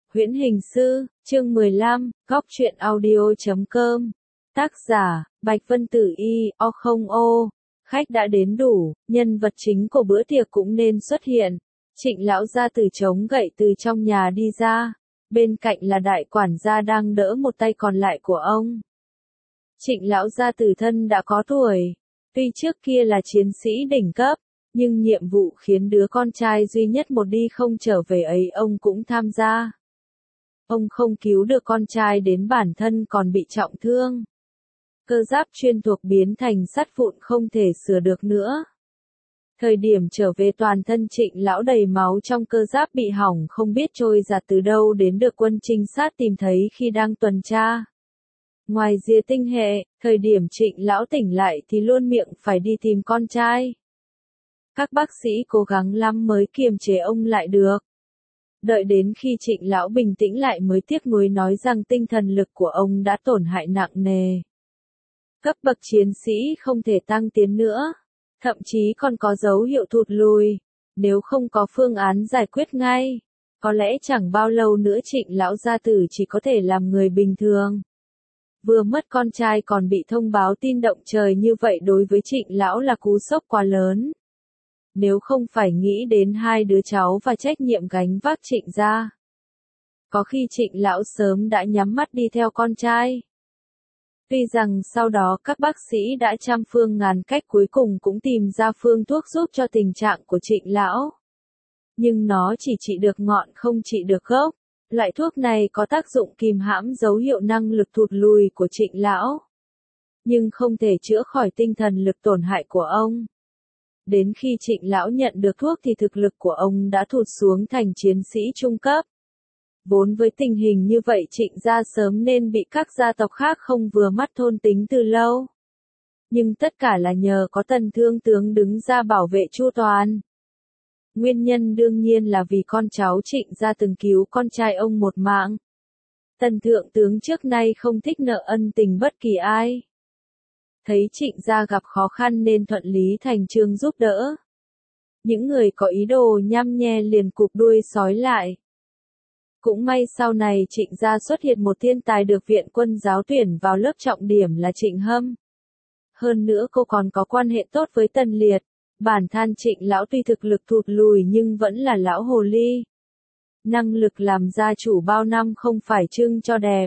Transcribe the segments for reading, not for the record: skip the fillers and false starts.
Huyễn Hình Sư, chương 15, Góc truyện audio.com. Tác giả, Bạch Vân Tử Y, O. Khách đã đến đủ, nhân vật chính của bữa tiệc cũng nên xuất hiện. Trịnh lão gia tử chống gậy từ trong nhà đi ra. Bên cạnh là đại quản gia đang đỡ một tay còn lại của ông. Trịnh lão gia tử thân đã có tuổi. Tuy trước kia là chiến sĩ đỉnh cấp, nhưng nhiệm vụ khiến đứa con trai duy nhất một đi không trở về ấy ông cũng tham gia. Ông không cứu được con trai đến bản thân còn bị trọng thương. Cơ giáp chuyên thuộc biến thành sắt vụn không thể sửa được nữa. Thời điểm trở về toàn thân Trịnh lão đầy máu trong cơ giáp bị hỏng không biết trôi giạt từ đâu đến được quân trinh sát tìm thấy khi đang tuần tra. Ngoài rìa tinh hệ, thời điểm Trịnh lão tỉnh lại thì luôn miệng phải đi tìm con trai. Các bác sĩ cố gắng lắm mới kiềm chế ông lại được. Đợi đến khi Trịnh lão bình tĩnh lại mới tiếc nuối nói rằng tinh thần lực của ông đã tổn hại nặng nề. Cấp bậc chiến sĩ không thể tăng tiến nữa, thậm chí còn có dấu hiệu thụt lùi. Nếu không có phương án giải quyết ngay, có lẽ chẳng bao lâu nữa Trịnh lão gia tử chỉ có thể làm người bình thường. Vừa mất con trai còn bị thông báo tin động trời như vậy đối với Trịnh lão là cú sốc quá lớn. Nếu không phải nghĩ đến hai đứa cháu và trách nhiệm gánh vác Trịnh gia, có khi Trịnh lão sớm đã nhắm mắt đi theo con trai. Tuy rằng sau đó các bác sĩ đã trăm phương ngàn cách cuối cùng cũng tìm ra phương thuốc giúp cho tình trạng của Trịnh lão. Nhưng nó chỉ trị được ngọn không trị được gốc. Loại thuốc này có tác dụng kìm hãm dấu hiệu năng lực thụt lùi của Trịnh lão, nhưng không thể chữa khỏi tinh thần lực tổn hại của ông. Đến khi Trịnh lão nhận được thuốc thì thực lực của ông đã thụt xuống thành chiến sĩ trung cấp. Vốn với tình hình như vậy Trịnh gia sớm nên bị các gia tộc khác không vừa mắt thôn tính từ lâu. Nhưng tất cả là nhờ có Tần Thương tướng đứng ra bảo vệ chu toàn. Nguyên nhân đương nhiên là vì con cháu Trịnh gia từng cứu con trai ông một mạng. Tần thượng tướng trước nay không thích nợ ân tình bất kỳ ai. Thấy Trịnh gia gặp khó khăn nên thuận lý thành chương giúp đỡ. Những người có ý đồ nhăm nhe liền cụp đuôi sói lại. Cũng may sau này Trịnh gia xuất hiện một thiên tài được viện quân giáo tuyển vào lớp trọng điểm là Trịnh Hâm. Hơn nữa cô còn có quan hệ tốt với Tần Liệt. Bản than Trịnh lão tuy thực lực thụt lùi nhưng vẫn là lão hồ ly. Năng lực làm gia chủ bao năm không phải trưng cho đẹp.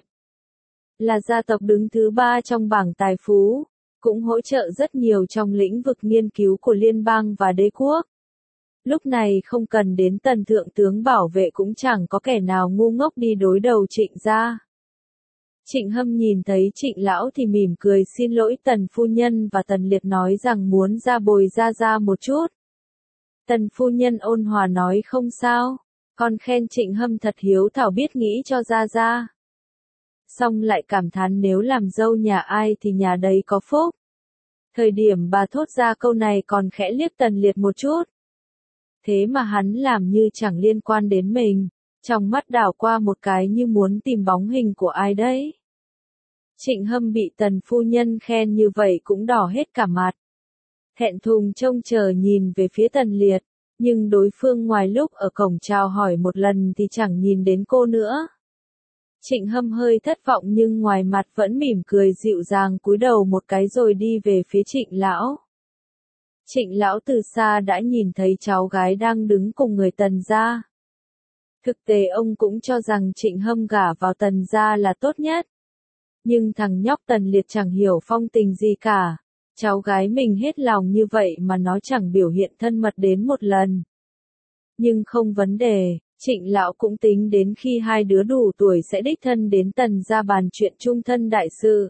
Là gia tộc đứng thứ 3 trong bảng tài phú, cũng hỗ trợ rất nhiều trong lĩnh vực nghiên cứu của liên bang và đế quốc. Lúc này không cần đến Tần thượng tướng bảo vệ cũng chẳng có kẻ nào ngu ngốc đi đối đầu Trịnh gia. Trịnh Hâm nhìn thấy Trịnh lão thì mỉm cười xin lỗi Tần phu nhân và Tần Liệt nói rằng muốn ra bồi ra một chút. Tần phu nhân ôn hòa nói không sao, con khen Trịnh Hâm thật hiếu thảo biết nghĩ cho ra. Xong lại cảm thán nếu làm dâu nhà ai thì nhà đấy có phúc. Thời điểm bà thốt ra câu này còn khẽ liếc Tần Liệt một chút. Thế mà hắn làm như chẳng liên quan đến mình, trong mắt đảo qua một cái như muốn tìm bóng hình của ai đấy. Trịnh Hâm bị Tần phu nhân khen như vậy cũng đỏ hết cả mặt. Thẹn thùng trông chờ nhìn về phía Tần Liệt, nhưng đối phương ngoài lúc ở cổng chào hỏi một lần thì chẳng nhìn đến cô nữa. Trịnh Hâm hơi thất vọng nhưng ngoài mặt vẫn mỉm cười dịu dàng cúi đầu một cái rồi đi về phía Trịnh lão. Trịnh lão từ xa đã nhìn thấy cháu gái đang đứng cùng người Tần gia. Thực tế ông cũng cho rằng Trịnh Hâm gả vào Tần gia là tốt nhất. Nhưng thằng nhóc Tần Liệt chẳng hiểu phong tình gì cả. Cháu gái mình hết lòng như vậy mà nó chẳng biểu hiện thân mật đến một lần. Nhưng không vấn đề, Trịnh lão cũng tính đến khi hai đứa đủ tuổi sẽ đích thân đến Tần gia bàn chuyện chung thân đại sự.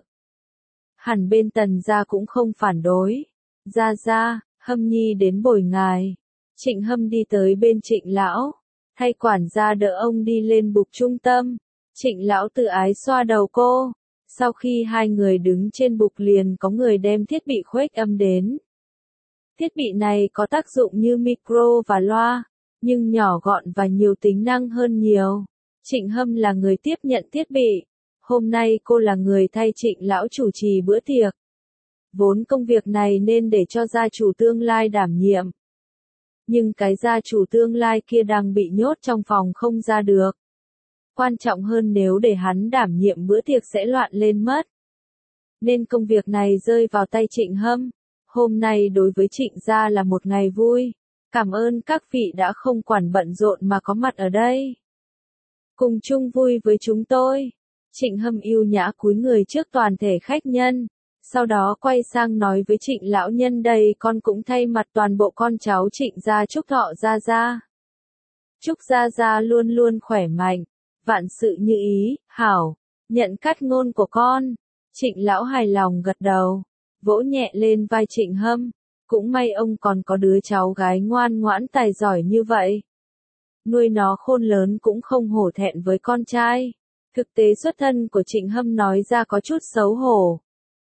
Hẳn bên Tần gia cũng không phản đối. Ra, Hâm nhi đến bồi ngài. Trịnh Hâm đi tới bên Trịnh lão, thay quản gia đỡ ông đi lên bục trung tâm. Trịnh lão tự ái xoa đầu cô. Sau khi hai người đứng trên bục liền có người đem thiết bị khuếch âm đến. Thiết bị này có tác dụng như micro và loa, nhưng nhỏ gọn và nhiều tính năng hơn nhiều. Trịnh Hâm là người tiếp nhận thiết bị. Hôm nay cô là người thay Trịnh lão chủ trì bữa tiệc. Vốn công việc này nên để cho gia chủ tương lai đảm nhiệm. Nhưng cái gia chủ tương lai kia đang bị nhốt trong phòng không ra được. Quan trọng hơn nếu để hắn đảm nhiệm bữa tiệc sẽ loạn lên mất. Nên công việc này rơi vào tay Trịnh Hâm. Hôm nay đối với Trịnh gia là một ngày vui. Cảm ơn các vị đã không quản bận rộn mà có mặt ở đây. Cùng chung vui với chúng tôi. Trịnh Hâm ưu nhã cúi người trước toàn thể khách nhân. Sau đó quay sang nói với Trịnh lão nhân, đây con cũng thay mặt toàn bộ con cháu Trịnh gia chúc thọ Gia Gia. Chúc Gia Gia luôn luôn khỏe mạnh, vạn sự như ý, hảo, nhận cát ngôn của con. Trịnh lão hài lòng gật đầu, vỗ nhẹ lên vai Trịnh Hâm. Cũng may ông còn có đứa cháu gái ngoan ngoãn tài giỏi như vậy. Nuôi nó khôn lớn cũng không hổ thẹn với con trai. Thực tế xuất thân của Trịnh Hâm nói ra có chút xấu hổ.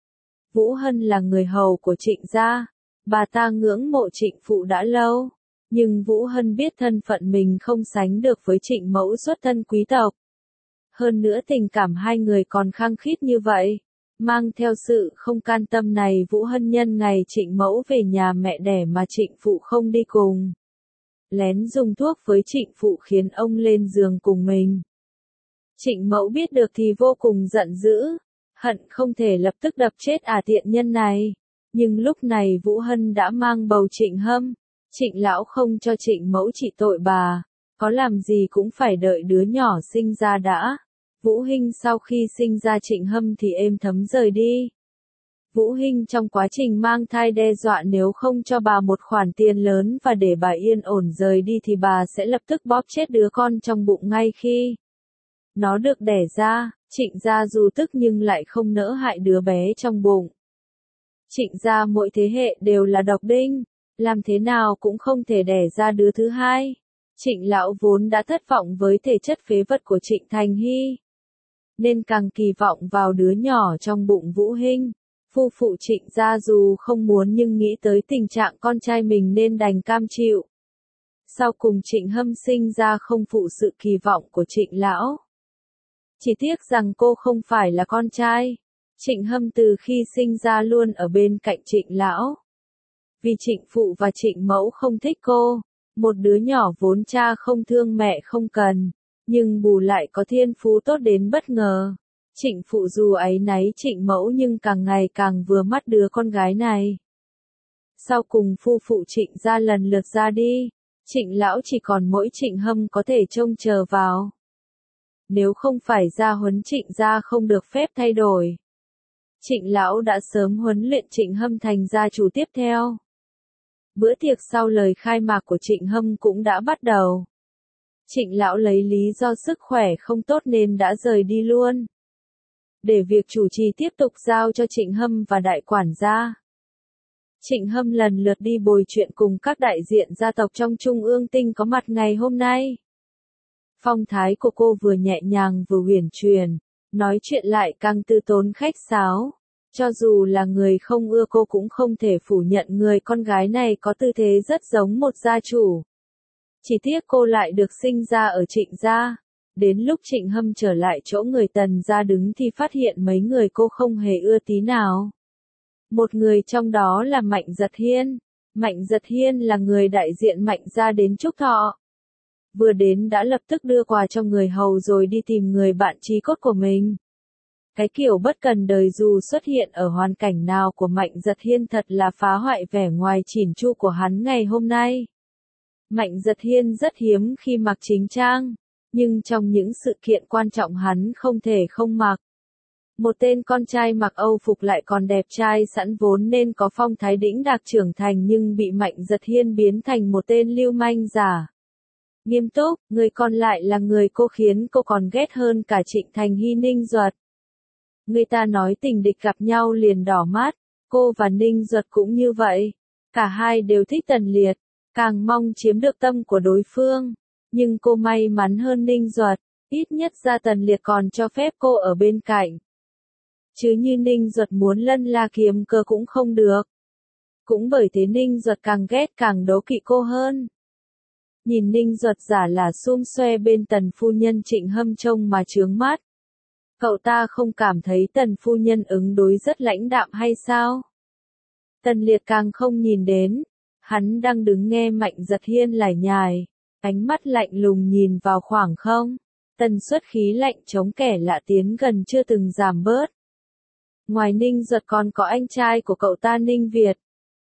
Vũ Hân là người hầu của Trịnh gia, bà ta ngưỡng mộ Trịnh phụ đã lâu. Nhưng Vũ Hân biết thân phận mình không sánh được với Trịnh mẫu xuất thân quý tộc. Hơn nữa tình cảm hai người còn khăng khít như vậy. Mang theo sự không can tâm này, Vũ Hân nhân ngày Trịnh mẫu về nhà mẹ đẻ mà Trịnh phụ không đi cùng. Lén dùng thuốc với Trịnh phụ khiến ông lên giường cùng mình. Trịnh mẫu biết được thì vô cùng giận dữ, hận không thể lập tức đập chết tiện nhân này. Nhưng lúc này Vũ Hân đã mang bầu Trịnh Hâm. Trịnh lão không cho Trịnh mẫu trị tội bà, có làm gì cũng phải đợi đứa nhỏ sinh ra đã. Vũ Hinh sau khi sinh ra Trịnh Hâm thì êm thấm rời đi. Vũ Hinh trong quá trình mang thai đe dọa nếu không cho bà một khoản tiền lớn và để bà yên ổn rời đi thì bà sẽ lập tức bóp chết đứa con trong bụng ngay khi nó được đẻ ra. Trịnh gia dù tức nhưng lại không nỡ hại đứa bé trong bụng. Trịnh gia mỗi thế hệ đều là độc đinh, làm thế nào cũng không thể đẻ ra đứa thứ hai. Trịnh lão vốn đã thất vọng với thể chất phế vật của Trịnh Thành Hy, nên càng kỳ vọng vào đứa nhỏ trong bụng Vũ Hinh. Phu phụ Trịnh gia dù không muốn nhưng nghĩ tới tình trạng con trai mình nên đành cam chịu. Sau cùng Trịnh Hâm sinh ra không phụ sự kỳ vọng của Trịnh lão. Chỉ tiếc rằng cô không phải là con trai. Trịnh Hâm từ khi sinh ra luôn ở bên cạnh Trịnh lão. Vì Trịnh phụ và Trịnh mẫu không thích cô, một đứa nhỏ vốn cha không thương mẹ không cần, nhưng bù lại có thiên phú tốt đến bất ngờ. Trịnh phụ dù áy náy Trịnh mẫu nhưng càng ngày càng vừa mắt đứa con gái này. Sau cùng phu phụ Trịnh gia lần lượt ra đi, Trịnh lão chỉ còn mỗi Trịnh Hâm có thể trông chờ vào. Nếu không phải gia huấn Trịnh gia không được phép thay đổi, Trịnh lão đã sớm huấn luyện Trịnh Hâm thành gia chủ tiếp theo. Bữa tiệc sau lời khai mạc của Trịnh Hâm cũng đã bắt đầu. Trịnh lão lấy lý do sức khỏe không tốt nên đã rời đi luôn, để việc chủ trì tiếp tục giao cho Trịnh Hâm và đại quản gia. Trịnh Hâm lần lượt đi bồi chuyện cùng các đại diện gia tộc trong Trung ương Tinh có mặt ngày hôm nay. Phong thái của cô vừa nhẹ nhàng vừa uyển chuyển, nói chuyện lại càng từ tốn khách sáo. Cho dù là người không ưa cô cũng không thể phủ nhận người con gái này có tư thế rất giống một gia chủ. Chỉ tiếc cô lại được sinh ra ở Trịnh gia. Đến lúc Trịnh Hâm trở lại chỗ người Tần gia đứng thì phát hiện mấy người cô không hề ưa tí nào. Một người trong đó là Mạnh Giật Hiên. Mạnh Giật Hiên là người đại diện Mạnh gia đến chúc thọ. Vừa đến đã lập tức đưa quà cho người hầu rồi đi tìm người bạn chí cốt của mình. Cái kiểu bất cần đời dù xuất hiện ở hoàn cảnh nào của Mạnh Giật Hiên thật là phá hoại vẻ ngoài chỉn chu của hắn ngày hôm nay. Mạnh Giật Hiên rất hiếm khi mặc chính trang, nhưng trong những sự kiện quan trọng hắn không thể không mặc. Một tên con trai mặc Âu phục lại còn đẹp trai sẵn vốn nên có phong thái đĩnh đạc trưởng thành nhưng bị Mạnh Giật Hiên biến thành một tên lưu manh giả. Nghiêm túc, người còn lại là người cô khiến cô còn ghét hơn cả Trịnh Thành Hy Ninh Duật. Người ta nói tình địch gặp nhau liền đỏ mắt, cô và Ninh Duật cũng như vậy. Cả hai đều thích Tần Liệt, càng mong chiếm được tâm của đối phương. Nhưng cô may mắn hơn Ninh Duật, ít nhất ra Tần Liệt còn cho phép cô ở bên cạnh. Chứ như Ninh Duật muốn lân la kiếm cơ cũng không được. Cũng bởi thế Ninh Duật càng ghét càng đố kỵ cô hơn. Nhìn Ninh Duật giả là xum xoe bên Tần phu nhân Trịnh Hâm trông mà chướng mắt. Cậu ta không cảm thấy Tần phu nhân ứng đối rất lãnh đạm hay sao? Tần Liệt càng không nhìn đến. Hắn đang đứng nghe Mạnh Giật Hiên lải nhải, ánh mắt lạnh lùng nhìn vào khoảng không. Tần suất khí lạnh chống kẻ lạ tiến gần chưa từng giảm bớt. Ngoài Ninh Duật còn có anh trai của cậu ta Ninh Việt.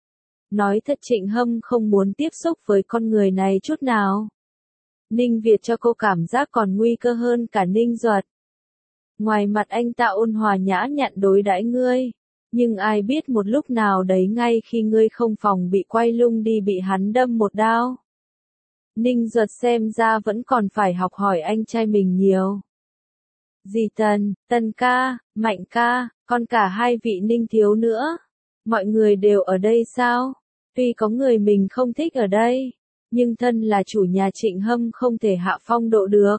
Nói thật Trịnh Hâm không muốn tiếp xúc với con người này chút nào. Ninh Việt cho cô cảm giác còn nguy cơ hơn cả Ninh Duật. Ngoài mặt anh ta ôn hòa nhã nhặn đối đãi ngươi, nhưng ai biết một lúc nào đấy ngay khi ngươi không phòng bị quay lưng đi bị hắn đâm một đao. Ninh Duật xem ra vẫn còn phải học hỏi anh trai mình nhiều. Dì Tần, Tần ca, Mạnh ca, còn cả hai vị Ninh thiếu nữa. Mọi người đều ở đây sao? Tuy có người mình không thích ở đây, nhưng thân là chủ nhà Trịnh Hâm không thể hạ phong độ được.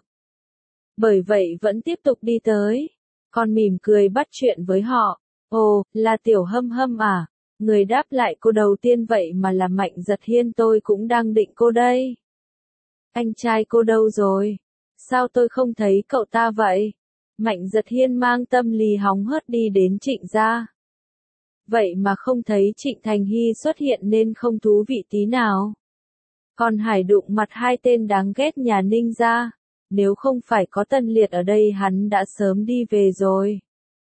Bởi vậy vẫn tiếp tục đi tới. Còn mỉm cười bắt chuyện với họ. Ồ, là Tiểu Hâm Hâm à? Người đáp lại cô đầu tiên vậy mà là Mạnh Giật Hiên, tôi cũng đang định cô đây. Anh trai cô đâu rồi? Sao tôi không thấy cậu ta vậy? Mạnh Giật Hiên mang tâm lý hóng hớt đi đến Trịnh gia. Vậy mà không thấy Trịnh Thành Hy xuất hiện nên không thú vị tí nào. Còn Hải đụng mặt hai tên đáng ghét nhà Ninh gia. Nếu không phải có Tân Liệt ở đây hắn đã sớm đi về rồi.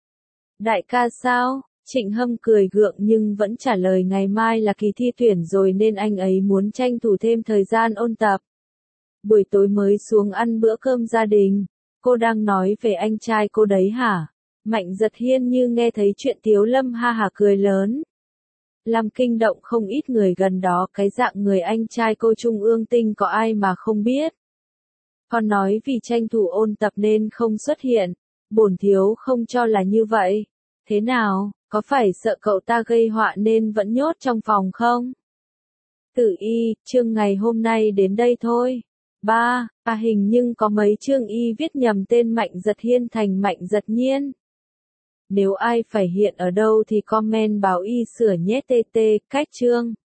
Đại ca sao? Trịnh Hâm cười gượng nhưng vẫn trả lời ngày mai là kỳ thi tuyển rồi nên anh ấy muốn tranh thủ thêm thời gian ôn tập. Buổi tối mới xuống ăn bữa cơm gia đình. Cô đang nói về anh trai cô đấy hả? Mạnh Giật Hiên như nghe thấy chuyện Tiếu Lâm ha hả cười lớn. Làm kinh động không ít người gần đó, cái dạng người anh trai cô Trung Ương Tinh có ai mà không biết. Còn nói vì tranh thủ ôn tập nên không xuất hiện. Bổn thiếu không cho là như vậy. Thế nào, có phải sợ cậu ta gây họa nên vẫn nhốt trong phòng không? Tử Y, chương ngày hôm nay đến đây thôi. Hình nhưng có mấy chương y viết nhầm tên Mạnh Giật Hiên thành Mạnh Giật Nhiên. Nếu ai phải hiện ở đâu thì comment bảo y sửa nhé. TT, cách chương.